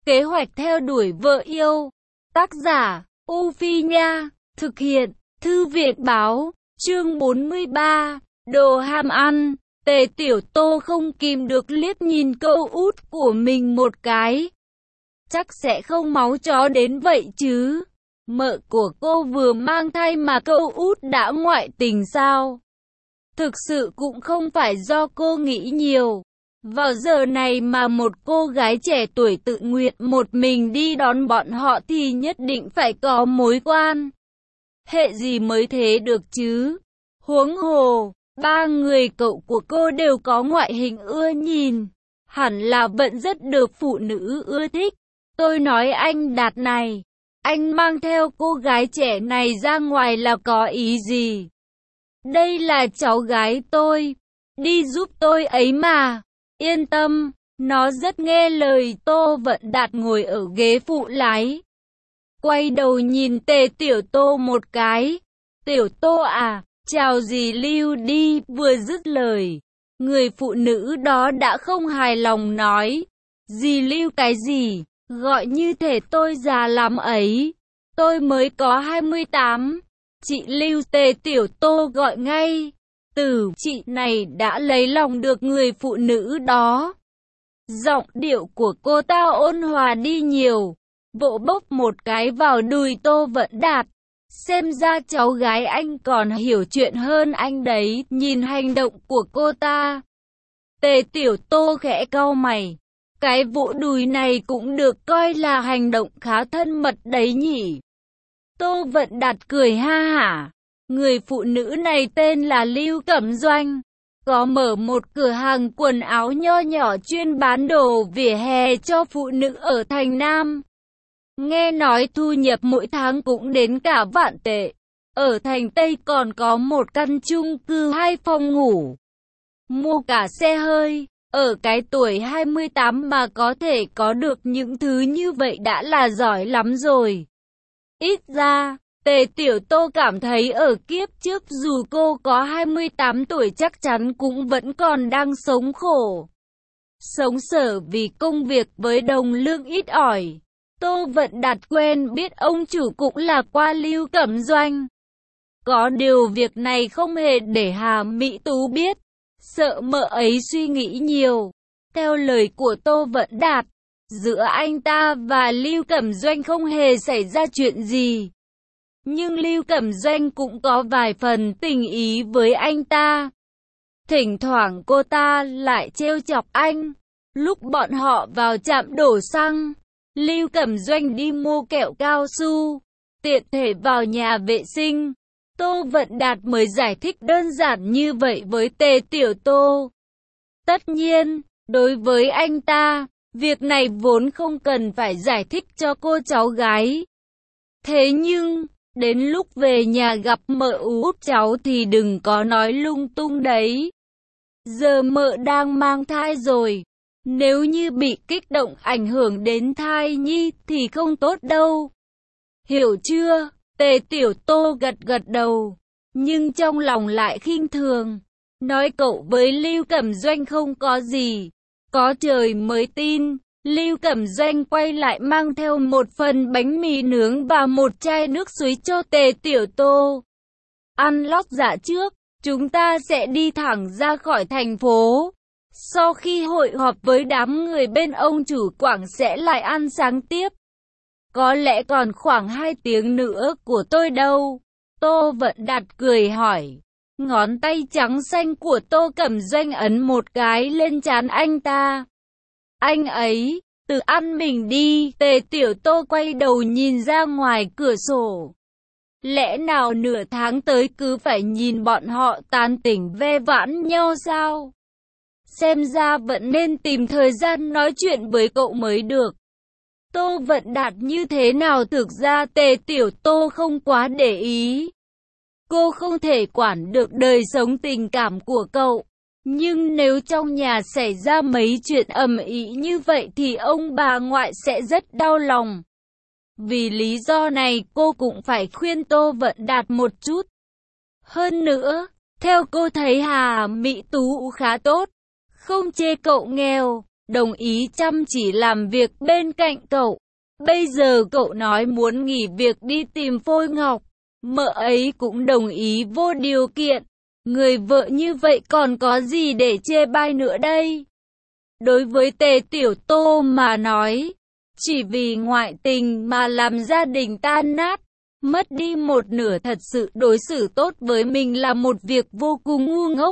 Kế hoạch theo đuổi vợ yêu. Tác giả, U Phi Nha. Thực hiện, Thư viện Báo. Chương 43. Đồ ham ăn. Tề Tiểu Tô không kìm được liếc nhìn cậu út của mình một cái. Chắc sẽ không máu chó đến vậy chứ. Mợ của cô vừa mang thai mà cậu út đã ngoại tình sao? Thực sự cũng không phải do cô nghĩ nhiều. Vào giờ này mà một cô gái trẻ tuổi tự nguyện một mình đi đón bọn họ thì nhất định phải có mối quan hệ gì mới thế được chứ. Huống hồ, ba người cậu của cô đều có ngoại hình ưa nhìn, hẳn là vẫn rất được phụ nữ ưa thích. Tôi nói anh Đạt này, anh mang theo cô gái trẻ này ra ngoài là có ý gì? Đây là cháu gái tôi, đi giúp tôi ấy mà. Yên tâm, nó rất nghe lời. Tô Vận Đạt ngồi ở ghế phụ lái, quay đầu nhìn Tề Tiểu Tô một cái. Tiểu Tô à, chào dì Lưu đi. Vừa dứt lời, người phụ nữ đó đã không hài lòng nói, dì Lưu cái gì, gọi như thể tôi già lắm ấy, tôi mới có 28. Chị Lưu. Tề Tiểu Tô gọi ngay. Từ chị này đã lấy lòng được người phụ nữ đó. Giọng điệu của cô ta ôn hòa đi nhiều, vỗ bốc một cái vào đùi Tô Vận Đạt. Xem ra cháu gái anh còn hiểu chuyện hơn anh đấy. Nhìn hành động của cô ta, Tề Tiểu Tô khẽ cau mày. Cái vỗ đùi này cũng được coi là hành động khá thân mật đấy nhỉ. Tô Vận Đạt cười ha hả. Người phụ nữ này tên là Lưu Cẩm Doanh, có mở một cửa hàng quần áo nho nhỏ chuyên bán đồ vỉa hè cho phụ nữ ở thành Nam. Nghe nói thu nhập mỗi tháng cũng đến cả vạn tệ. Ở thành Tây còn có một căn chung cư 2 phòng ngủ, mua cả xe hơi. Ở cái tuổi 28 mà có thể có được những thứ như vậy đã là giỏi lắm rồi. Ít ra, Tề Tiểu Tô cảm thấy ở kiếp trước dù cô có 28 tuổi chắc chắn cũng vẫn còn đang sống khổ, sống sở vì công việc với đồng lương ít ỏi. Tô Vận Đạt quen biết ông chủ cũng là qua Lưu Cẩm Doanh. Có điều việc này không hề để Hà Mỹ Tú biết, sợ mợ ấy suy nghĩ nhiều. Theo lời của Tô Vận Đạt, giữa anh ta và Lưu Cẩm Doanh không hề xảy ra chuyện gì. Nhưng Lưu Cẩm Doanh cũng có vài phần tình ý với anh ta. Thỉnh thoảng cô ta lại trêu chọc anh. Lúc bọn họ vào trạm đổ xăng, Lưu Cẩm Doanh đi mua kẹo cao su, tiện thể vào nhà vệ sinh. Tô Vận Đạt mới giải thích đơn giản như vậy với Tề Tiểu Tô. Tất nhiên, đối với anh ta, việc này vốn không cần phải giải thích cho cô cháu gái. Thế nhưng, đến lúc về nhà gặp mợ út cháu thì đừng có nói lung tung đấy. Giờ mợ đang mang thai rồi, nếu như bị kích động ảnh hưởng đến thai nhi thì không tốt đâu. Hiểu chưa? Tề Tiểu Tô gật gật đầu, nhưng trong lòng lại khinh thường, nói cậu với Lưu Cẩm Doanh không có gì. Có trời mới tin. Lưu Cẩm Doanh quay lại mang theo một phần bánh mì nướng và một chai nước suối cho Tề Tiểu Tô. Ăn lót dạ trước, chúng ta sẽ đi thẳng ra khỏi thành phố. Sau khi hội họp với đám người bên ông chủ Quảng sẽ lại ăn sáng tiếp. Có lẽ còn khoảng 2 tiếng nữa của tôi đâu? Tô Vận Đạt cười hỏi. Ngón tay trắng xanh của Tô Cẩm Doanh ấn một cái lên trán anh ta. Anh ấy, tự ăn mình đi. Tề Tiểu Tô quay đầu nhìn ra ngoài cửa sổ. Lẽ nào nửa tháng tới cứ phải nhìn bọn họ tán tỉnh ve vãn nhau sao? Xem ra vẫn nên tìm thời gian nói chuyện với cậu mới được. Tô Vận Đạt như thế nào thực ra Tề Tiểu Tô không quá để ý. Cô không thể quản được đời sống tình cảm của cậu. Nhưng nếu trong nhà xảy ra mấy chuyện ầm ĩ như vậy thì ông bà ngoại sẽ rất đau lòng. Vì lý do này cô cũng phải khuyên Tô Vận Đạt một chút. Hơn nữa, theo cô thấy Hà Mỹ Tú khá tốt, không chê cậu nghèo, đồng ý chăm chỉ làm việc bên cạnh cậu. Bây giờ cậu nói muốn nghỉ việc đi tìm Phôi Ngọc, mợ ấy cũng đồng ý vô điều kiện. Người vợ như vậy còn có gì để chê bai nữa đây? Đối với Tề Tiểu Tô mà nói, chỉ vì ngoại tình mà làm gia đình tan nát, mất đi một nửa thật sự đối xử tốt với mình là một việc vô cùng ngu ngốc.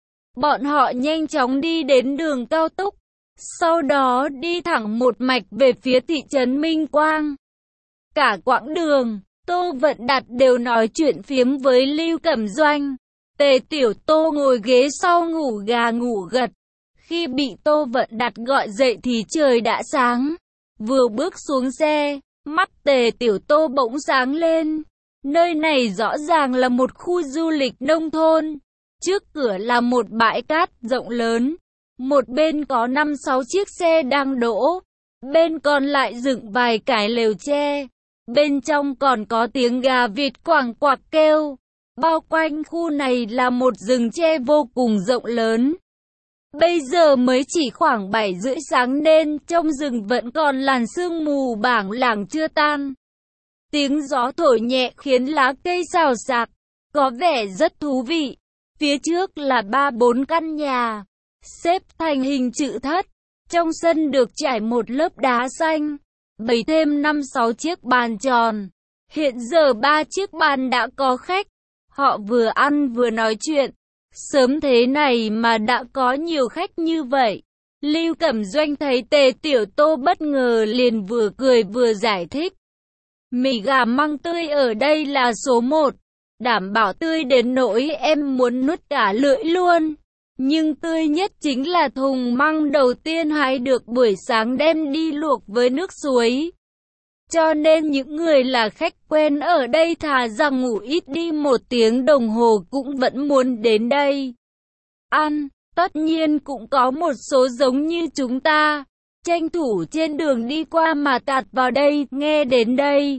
Bọn họ nhanh chóng đi đến đường cao tốc, sau đó đi thẳng một mạch về phía thị trấn Minh Quang. Cả quãng đường, Tô Vận Đạt đều nói chuyện phiếm với Lưu Cẩm Doanh. Tề Tiểu Tô ngồi ghế sau ngủ gà ngủ gật. Khi bị Tô Vận Đạt gọi dậy thì trời đã sáng. Vừa bước xuống xe, mắt Tề Tiểu Tô bỗng sáng lên. Nơi này rõ ràng là một khu du lịch nông thôn. Trước cửa là một bãi cát rộng lớn. Một bên có 5-6 chiếc xe đang đỗ. Bên còn lại dựng vài cái lều tre. Bên trong còn có tiếng gà vịt quảng quạc kêu. Bao quanh khu này là một rừng tre vô cùng rộng lớn. Bây giờ mới chỉ khoảng 7 rưỡi sáng nên trong rừng vẫn còn làn sương mù bảng lảng chưa tan. Tiếng gió thổi nhẹ khiến lá cây xào xạc, có vẻ rất thú vị. Phía trước là 3-4 căn nhà, xếp thành hình chữ thất. Trong sân được trải một lớp đá xanh, bày thêm 5-6 chiếc bàn tròn. Hiện giờ 3 chiếc bàn đã có khách. Họ vừa ăn vừa nói chuyện. Sớm thế này mà đã có nhiều khách như vậy. Lưu Cẩm Doanh thấy Tề Tiểu Tô bất ngờ liền vừa cười vừa giải thích. Mì gà măng tươi ở đây là số 1. Đảm bảo tươi đến nỗi em muốn nuốt cả lưỡi luôn. Nhưng tươi nhất chính là thùng măng đầu tiên hái được buổi sáng đem đi luộc với nước suối. Cho nên những người là khách quen ở đây thà rằng ngủ ít đi 1 tiếng đồng hồ cũng vẫn muốn đến đây ăn. Tất nhiên cũng có một số giống như chúng ta, tranh thủ trên đường đi qua mà tạt vào đây. Nghe đến đây,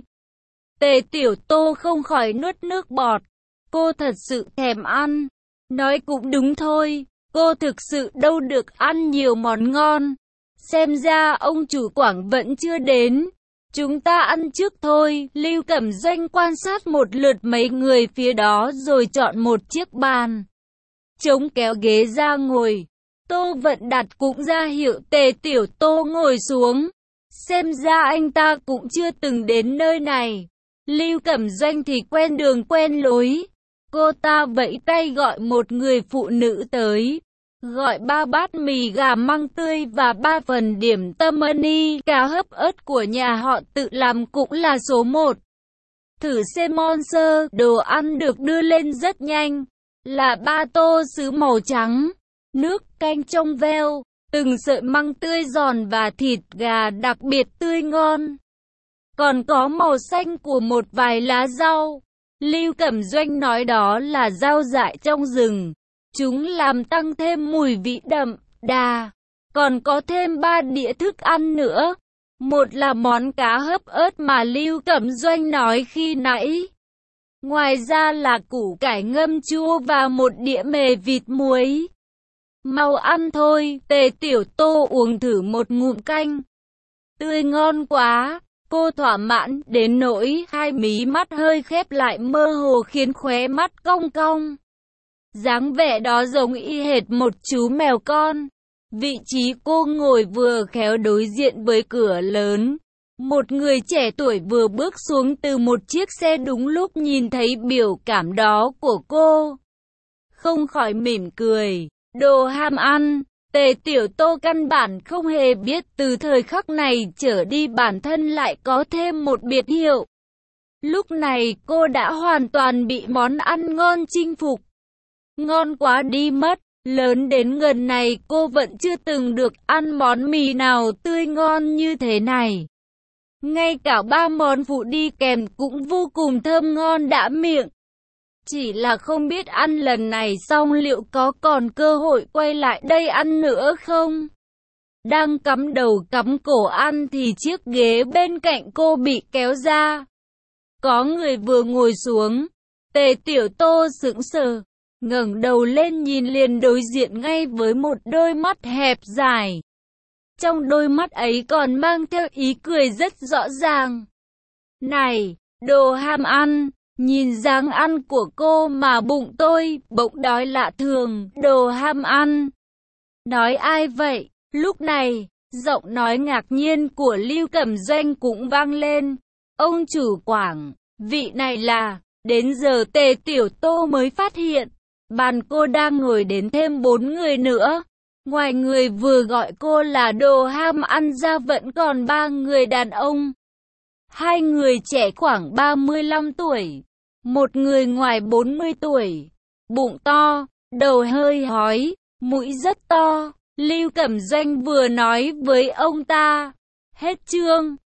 Tề Tiểu Tô không khỏi nuốt nước bọt. Cô thật sự thèm ăn. Nói cũng đúng thôi, cô thực sự đâu được ăn nhiều món ngon. Xem ra ông chủ Quảng vẫn chưa đến. Chúng ta ăn trước thôi. Lưu Cẩm Doanh quan sát một lượt mấy người phía đó rồi chọn một chiếc bàn chống kéo ghế ra ngồi. Tô Vận Đạt cũng ra hiệu Tề Tiểu Tô ngồi xuống. Xem ra anh ta cũng chưa từng đến nơi này. Lưu Cẩm Doanh thì quen đường quen lối. Cô ta vẫy tay gọi một người phụ nữ tới. Gọi 3 bát mì gà măng tươi và 3 phần điểm tâm ân cá hấp ớt của nhà họ tự làm cũng là số 1. Thử xem monster, đồ ăn được đưa lên rất nhanh. Là 3 tô sứ màu trắng, nước canh trong veo, từng sợi măng tươi giòn và thịt gà đặc biệt tươi ngon. Còn có màu xanh của một vài lá rau. Lưu Cẩm Doanh nói đó là rau dại trong rừng. Chúng làm tăng thêm mùi vị đậm đà. Còn có thêm 3 đĩa thức ăn nữa. Một là món cá hấp ớt mà Lưu Cẩm Doanh nói khi nãy. Ngoài ra là củ cải ngâm chua và một đĩa mề vịt muối. Mau ăn thôi. Tề Tiểu Tô uống thử một ngụm canh. Tươi ngon quá. Cô thỏa mãn đến nỗi hai mí mắt hơi khép lại mơ hồ khiến khóe mắt cong cong. Dáng vẻ đó giống y hệt một chú mèo con. Vị trí cô ngồi vừa khéo đối diện với cửa lớn. Một người trẻ tuổi vừa bước xuống từ một chiếc xe đúng lúc nhìn thấy biểu cảm đó của cô. Không khỏi mỉm cười. Đồ ham ăn. Tề Tiểu Tô căn bản không hề biết từ thời khắc này trở đi bản thân lại có thêm một biệt hiệu. Lúc này cô đã hoàn toàn bị món ăn ngon chinh phục. Ngon quá đi mất. Lớn đến gần này cô vẫn chưa từng được ăn món mì nào tươi ngon như thế này. Ngay cả 3 món phụ đi kèm cũng vô cùng thơm ngon đã miệng. Chỉ là không biết ăn lần này xong liệu có còn cơ hội quay lại đây ăn nữa không? Đang cắm đầu cắm cổ ăn thì chiếc ghế bên cạnh cô bị kéo ra. Có người vừa ngồi xuống. Tề Tiểu Tô sững sờ, ngẩng đầu lên nhìn liền đối diện ngay với một đôi mắt hẹp dài. trong đôi mắt ấy còn mang theo ý cười rất rõ ràng. Này, đồ ham ăn, nhìn dáng ăn của cô mà bụng tôi bỗng đói lạ thường, đồ ham ăn. Nói ai vậy? Lúc này, giọng nói ngạc nhiên của Lưu Cẩm Doanh cũng vang lên. Ông chủ Quảng, vị này là, đến giờ Tề Tiểu Tô mới phát hiện, bàn cô đang ngồi đến thêm 4 người nữa. Ngoài người vừa gọi cô là đồ ham ăn ra vẫn còn 3 người đàn ông. 2 người trẻ khoảng 35 tuổi, một người ngoài 40 tuổi, bụng to, đầu hơi hói, mũi rất to. Lưu Cẩm Doanh vừa nói với ông ta. Hết chương.